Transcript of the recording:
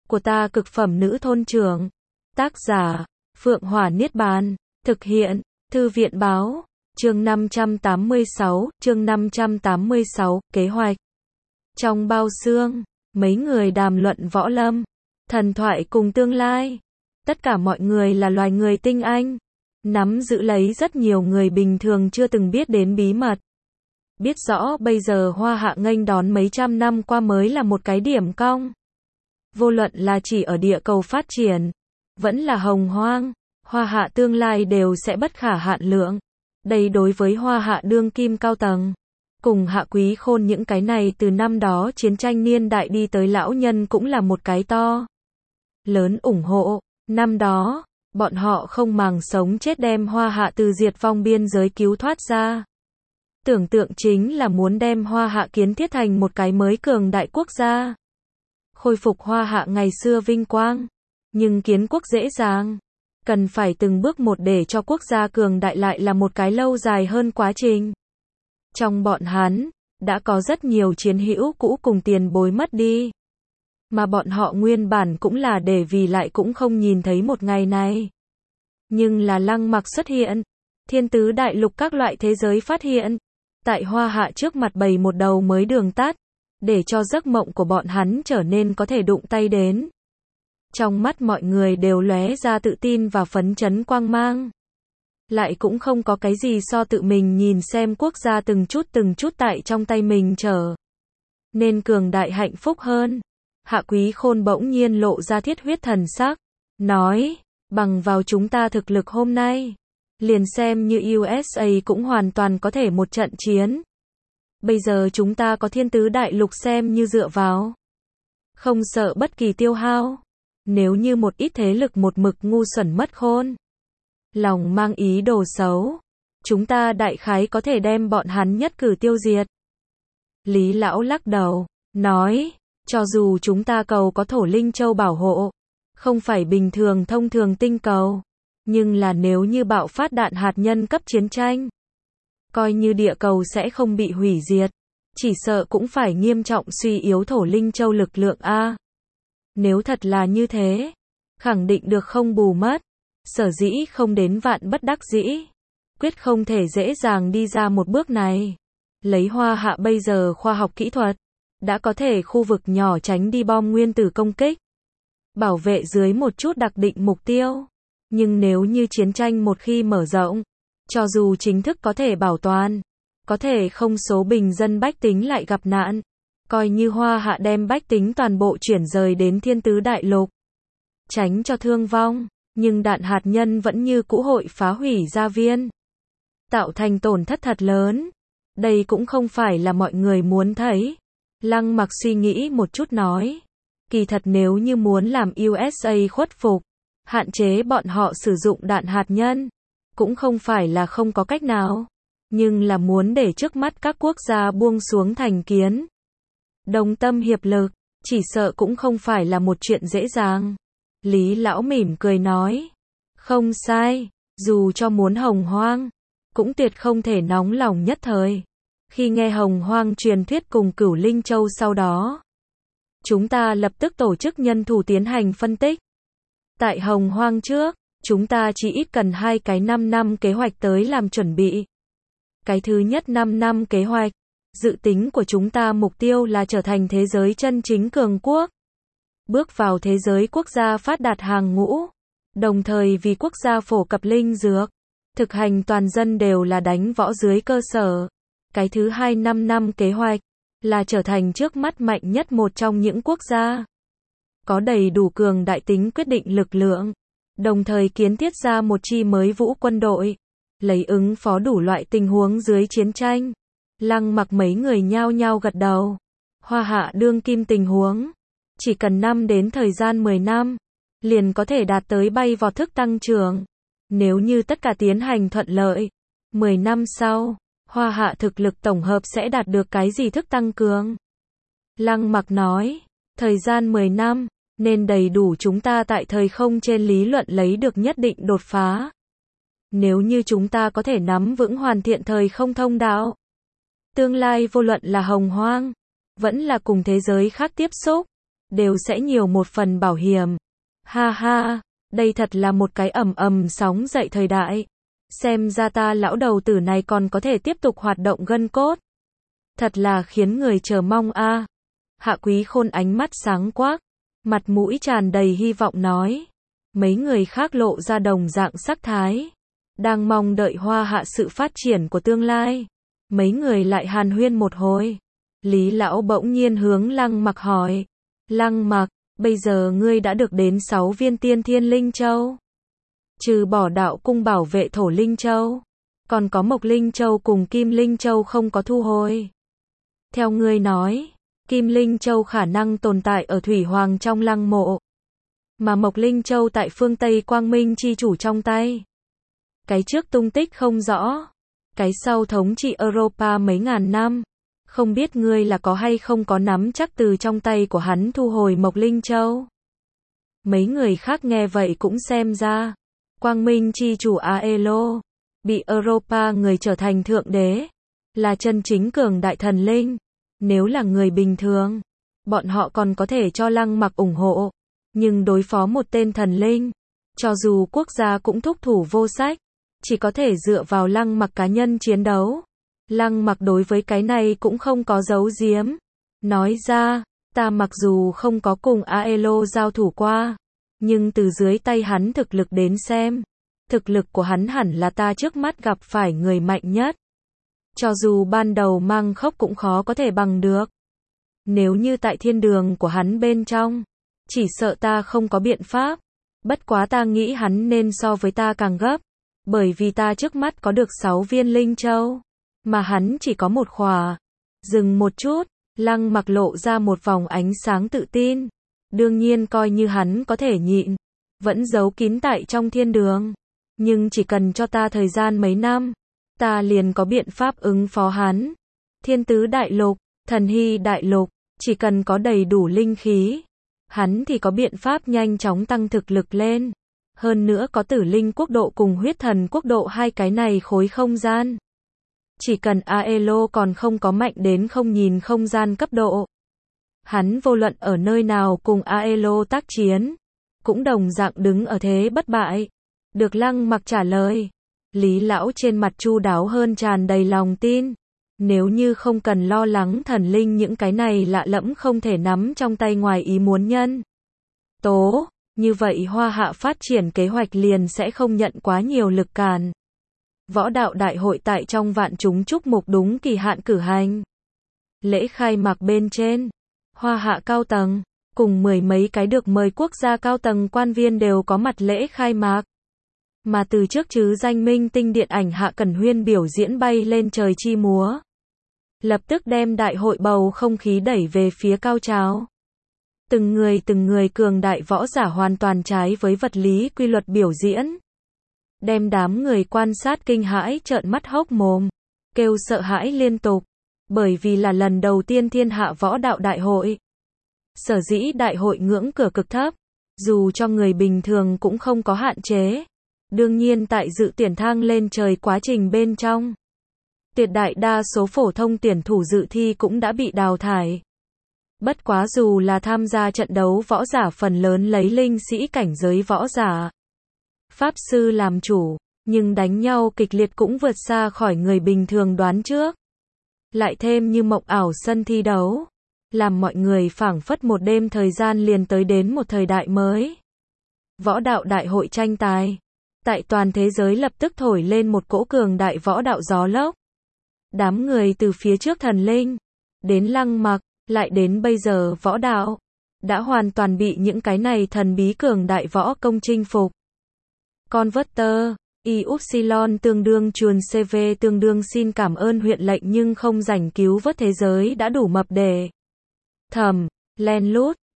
của ta cực phẩm nữ thôn trưởng. Tác giả, Phượng Hỏa Niết Bàn. Thực hiện, Thư viện báo. Chương 586, kế hoạch. Trong bao xương, mấy người đàm luận võ lâm, thần thoại cùng tương lai. Tất cả mọi người là loài người tinh anh, nắm giữ lấy rất nhiều người bình thường chưa từng biết đến bí mật. Biết rõ bây giờ Hoa Hạ nghênh đón mấy trăm năm qua mới là một cái điểm cong. Vô luận là chỉ ở địa cầu phát triển, vẫn là hồng hoang, Hoa Hạ tương lai đều sẽ bất khả hạn lượng. Đây đối với Hoa Hạ đương kim cao tầng, cùng Hạ Quý Khôn những cái này từ năm đó chiến tranh niên đại đi tới lão nhân cũng là một cái to lớn ủng hộ. Năm đó, bọn họ không màng sống chết đem Hoa Hạ từ diệt vong biên giới cứu thoát ra. Tưởng tượng chính là muốn đem Hoa Hạ kiến thiết thành một cái mới cường đại quốc gia. Khôi phục Hoa Hạ ngày xưa vinh quang. Nhưng kiến quốc dễ dàng. Cần phải từng bước một để cho quốc gia cường đại lại là một cái lâu dài hơn quá trình. Trong bọn hắn, đã có rất nhiều chiến hữu cũ cùng tiền bối mất đi. Mà bọn họ nguyên bản cũng là để vì lại cũng không nhìn thấy một ngày này. Nhưng là Lăng Mặc xuất hiện, thiên tứ đại lục các loại thế giới phát hiện, tại Hoa Hạ trước mặt bày một đầu mới đường tắt, để cho giấc mộng của bọn hắn trở nên có thể đụng tay đến. Trong mắt mọi người đều lóe ra tự tin và phấn chấn quang mang. Lại cũng không có cái gì so tự mình nhìn xem quốc gia từng chút tại trong tay mình trở nên cường đại hạnh phúc hơn. Hạ Quý Khôn bỗng nhiên lộ ra thiết huyết thần sắc, nói, bằng vào chúng ta thực lực hôm nay, liền xem như USA cũng hoàn toàn có thể một trận chiến. Bây giờ chúng ta có thiên tứ đại lục xem như dựa vào, không sợ bất kỳ tiêu hao. Nếu như một ít thế lực một mực ngu xuẩn mất khôn, lòng mang ý đồ xấu, chúng ta đại khái có thể đem bọn hắn nhất cử tiêu diệt. Lý lão lắc đầu, nói, cho dù chúng ta cầu có Thổ Linh Châu bảo hộ, không phải bình thường thông thường tinh cầu, nhưng là nếu như bạo phát đạn hạt nhân cấp chiến tranh, coi như địa cầu sẽ không bị hủy diệt, chỉ sợ cũng phải nghiêm trọng suy yếu Thổ Linh Châu lực lượng a. Nếu thật là như thế, khẳng định được không bù mất. Sở dĩ không đến vạn bất đắc dĩ, quyết không thể dễ dàng đi ra một bước này. Lấy Hoa Hạ bây giờ khoa học kỹ thuật, đã có thể khu vực nhỏ tránh đi bom nguyên tử công kích, bảo vệ dưới một chút đặc định mục tiêu. Nhưng nếu như chiến tranh một khi mở rộng, cho dù chính thức có thể bảo toàn, có thể không số bình dân bách tính lại gặp nạn. Coi như Hoa Hạ đem bách tính toàn bộ chuyển rời đến thiên tứ đại lục, tránh cho thương vong, nhưng đạn hạt nhân vẫn như cũ hội phá hủy gia viên, tạo thành tổn thất thật lớn. Đây cũng không phải là mọi người muốn thấy. Lăng Mặc suy nghĩ một chút nói, kỳ thật nếu như muốn làm USA khuất phục, hạn chế bọn họ sử dụng đạn hạt nhân, cũng không phải là không có cách nào, nhưng là muốn để trước mắt các quốc gia buông xuống thành kiến, đồng tâm hiệp lực, chỉ sợ cũng không phải là một chuyện dễ dàng. Lý lão mỉm cười nói, không sai, dù cho muốn hồng hoang, cũng tuyệt không thể nóng lòng nhất thời. Khi nghe hồng hoang truyền thuyết cùng Cửu Linh Châu sau đó, chúng ta lập tức tổ chức nhân thủ tiến hành phân tích. Tại hồng hoang trước, chúng ta chỉ ít cần 2 cái 5 năm kế hoạch tới làm chuẩn bị. Cái thứ nhất 5 năm kế hoạch, dự tính của chúng ta mục tiêu là trở thành thế giới chân chính cường quốc. Bước vào thế giới quốc gia phát đạt hàng ngũ. Đồng thời vì quốc gia phổ cập linh dược, thực hành toàn dân đều là đánh võ dưới cơ sở. Cái thứ hai 5 năm kế hoạch, là trở thành trước mắt mạnh nhất một trong những quốc gia. Có đầy đủ cường đại tính quyết định lực lượng. Đồng thời kiến thiết ra một chi mới vũ quân đội. Lấy ứng phó đủ loại tình huống dưới chiến tranh. Lăng Mặc mấy người nhao nhao gật đầu. Hoa Hạ đương kim tình huống, chỉ cần đến thời gian 10 năm, liền có thể đạt tới bay vọt thức tăng trưởng. Nếu như tất cả tiến hành thuận lợi, 10 năm sau, Hoa Hạ thực lực tổng hợp sẽ đạt được cái gì thức tăng cường? Lăng Mặc nói, thời gian 10 năm, nên đầy đủ chúng ta tại thời không trên lý luận lấy được nhất định đột phá. Nếu như chúng ta có thể nắm vững hoàn thiện thời không thông đạo, tương lai vô luận là hồng hoang, vẫn là cùng thế giới khác tiếp xúc, đều sẽ nhiều một phần bảo hiểm. Ha ha, đây thật là một cái ầm ầm sóng dậy thời đại. Xem ra ta lão đầu tử này còn có thể tiếp tục hoạt động gân cốt. Thật là khiến người chờ mong a. Hạ Quý Khôn ánh mắt sáng quắc, mặt mũi tràn đầy hy vọng nói. Mấy người khác lộ ra đồng dạng sắc thái, đang mong đợi Hoa Hạ sự phát triển của tương lai. Mấy người lại hàn huyên một hồi. Lý lão bỗng nhiên hướng Lăng Mặc hỏi. Lăng Mặc, bây giờ ngươi đã được đến 6 viên tiên thiên linh châu. Trừ bỏ đạo cung bảo vệ thổ linh châu, còn có mộc linh châu cùng kim linh châu không có thu hồi. Theo ngươi nói, kim linh châu khả năng tồn tại ở Thủy Hoàng trong lăng mộ, mà mộc linh châu tại phương Tây Quang Minh chi chủ trong tay. Cái trước tung tích không rõ, cái sau thống trị Europa mấy ngàn năm. Không biết ngươi là có hay không có nắm chắc từ trong tay của hắn thu hồi mộc linh châu. Mấy người khác nghe vậy cũng xem ra. Quang Minh chi chủ Aelo, bị Europa người trở thành thượng đế, là chân chính cường đại thần linh. Nếu là người bình thường, bọn họ còn có thể cho Lăng Mặc ủng hộ. Nhưng đối phó một tên thần linh, cho dù quốc gia cũng thúc thủ vô sách, chỉ có thể dựa vào Lăng Mặc cá nhân chiến đấu. Lăng Mặc đối với cái này cũng không có giấu giếm. Nói ra, ta mặc dù không có cùng Aelo giao thủ qua, nhưng từ dưới tay hắn thực lực đến xem, thực lực của hắn hẳn là ta trước mắt gặp phải người mạnh nhất. Cho dù ban đầu mang khốc cũng khó có thể bằng được. Nếu như tại thiên đường của hắn bên trong, chỉ sợ ta không có biện pháp. Bất quá ta nghĩ hắn nên so với ta càng gấp, bởi vì ta trước mắt có được 6 viên linh châu, mà hắn chỉ có một khỏa. Dừng một chút, Lăng Mặc lộ ra một vòng ánh sáng tự tin. Đương nhiên coi như hắn có thể nhịn, vẫn giấu kín tại trong thiên đường. Nhưng chỉ cần cho ta thời gian mấy năm, ta liền có biện pháp ứng phó hắn. Thiên Tứ Đại Lục, Thần Hy Đại Lục, chỉ cần có đầy đủ linh khí, hắn thì có biện pháp nhanh chóng tăng thực lực lên. Hơn nữa có Tử Linh Quốc độ cùng Huyết Thần Quốc độ hai cái này khối không gian. Chỉ cần Aelo còn không có mạnh đến không nhìn không gian cấp độ, hắn vô luận ở nơi nào cùng Aelo tác chiến, cũng đồng dạng đứng ở thế bất bại. Được Lăng Mặc trả lời, Lý lão trên mặt chu đáo hơn, tràn đầy lòng tin. Nếu như không cần lo lắng thần linh những cái này lạ lẫm không thể nắm trong tay ngoài ý muốn nhân tố, như vậy Hoa Hạ phát triển kế hoạch liền sẽ không nhận quá nhiều lực cản. Võ đạo đại hội tại trong vạn chúng chúc mục đúng kỳ hạn cử hành. Lễ khai mạc bên trên, Hoa Hạ cao tầng, cùng mười mấy cái được mời quốc gia cao tầng quan viên đều có mặt lễ khai mạc. Mà từ trước chứ danh minh tinh điện ảnh Hạ Cẩn Huyên biểu diễn bay lên trời chi múa, lập tức đem đại hội bầu không khí đẩy về phía cao trào. Từng người cường đại võ giả hoàn toàn trái với vật lý quy luật biểu diễn, đem đám người quan sát kinh hãi trợn mắt hốc mồm, kêu sợ hãi liên tục, bởi vì là lần đầu tiên thiên hạ võ đạo đại hội. Sở dĩ đại hội ngưỡng cửa cực thấp, dù cho người bình thường cũng không có hạn chế. Đương nhiên tại dự tuyển thang lên trời quá trình bên trong, tuyệt đại đa số phổ thông tuyển thủ dự thi cũng đã bị đào thải. Bất quá dù là tham gia trận đấu võ giả phần lớn lấy linh sĩ cảnh giới võ giả, pháp sư làm chủ, nhưng đánh nhau kịch liệt cũng vượt xa khỏi người bình thường đoán trước. Lại thêm như mộng ảo sân thi đấu, làm mọi người phảng phất một đêm thời gian liền tới đến một thời đại mới. Võ đạo đại hội tranh tài, tại toàn thế giới lập tức thổi lên một cỗ cường đại võ đạo gió lốc. Đám người từ phía trước thần linh, đến Lăng Mặc, lại đến bây giờ võ đạo, đã hoàn toàn bị những cái này thần bí cường đại võ công chinh phục. Converter, Ypsilon tương đương chuồn CV tương đương xin cảm ơn huyện lệnh nhưng không rảnh cứu vớt thế giới đã đủ mập để thầm, len lút,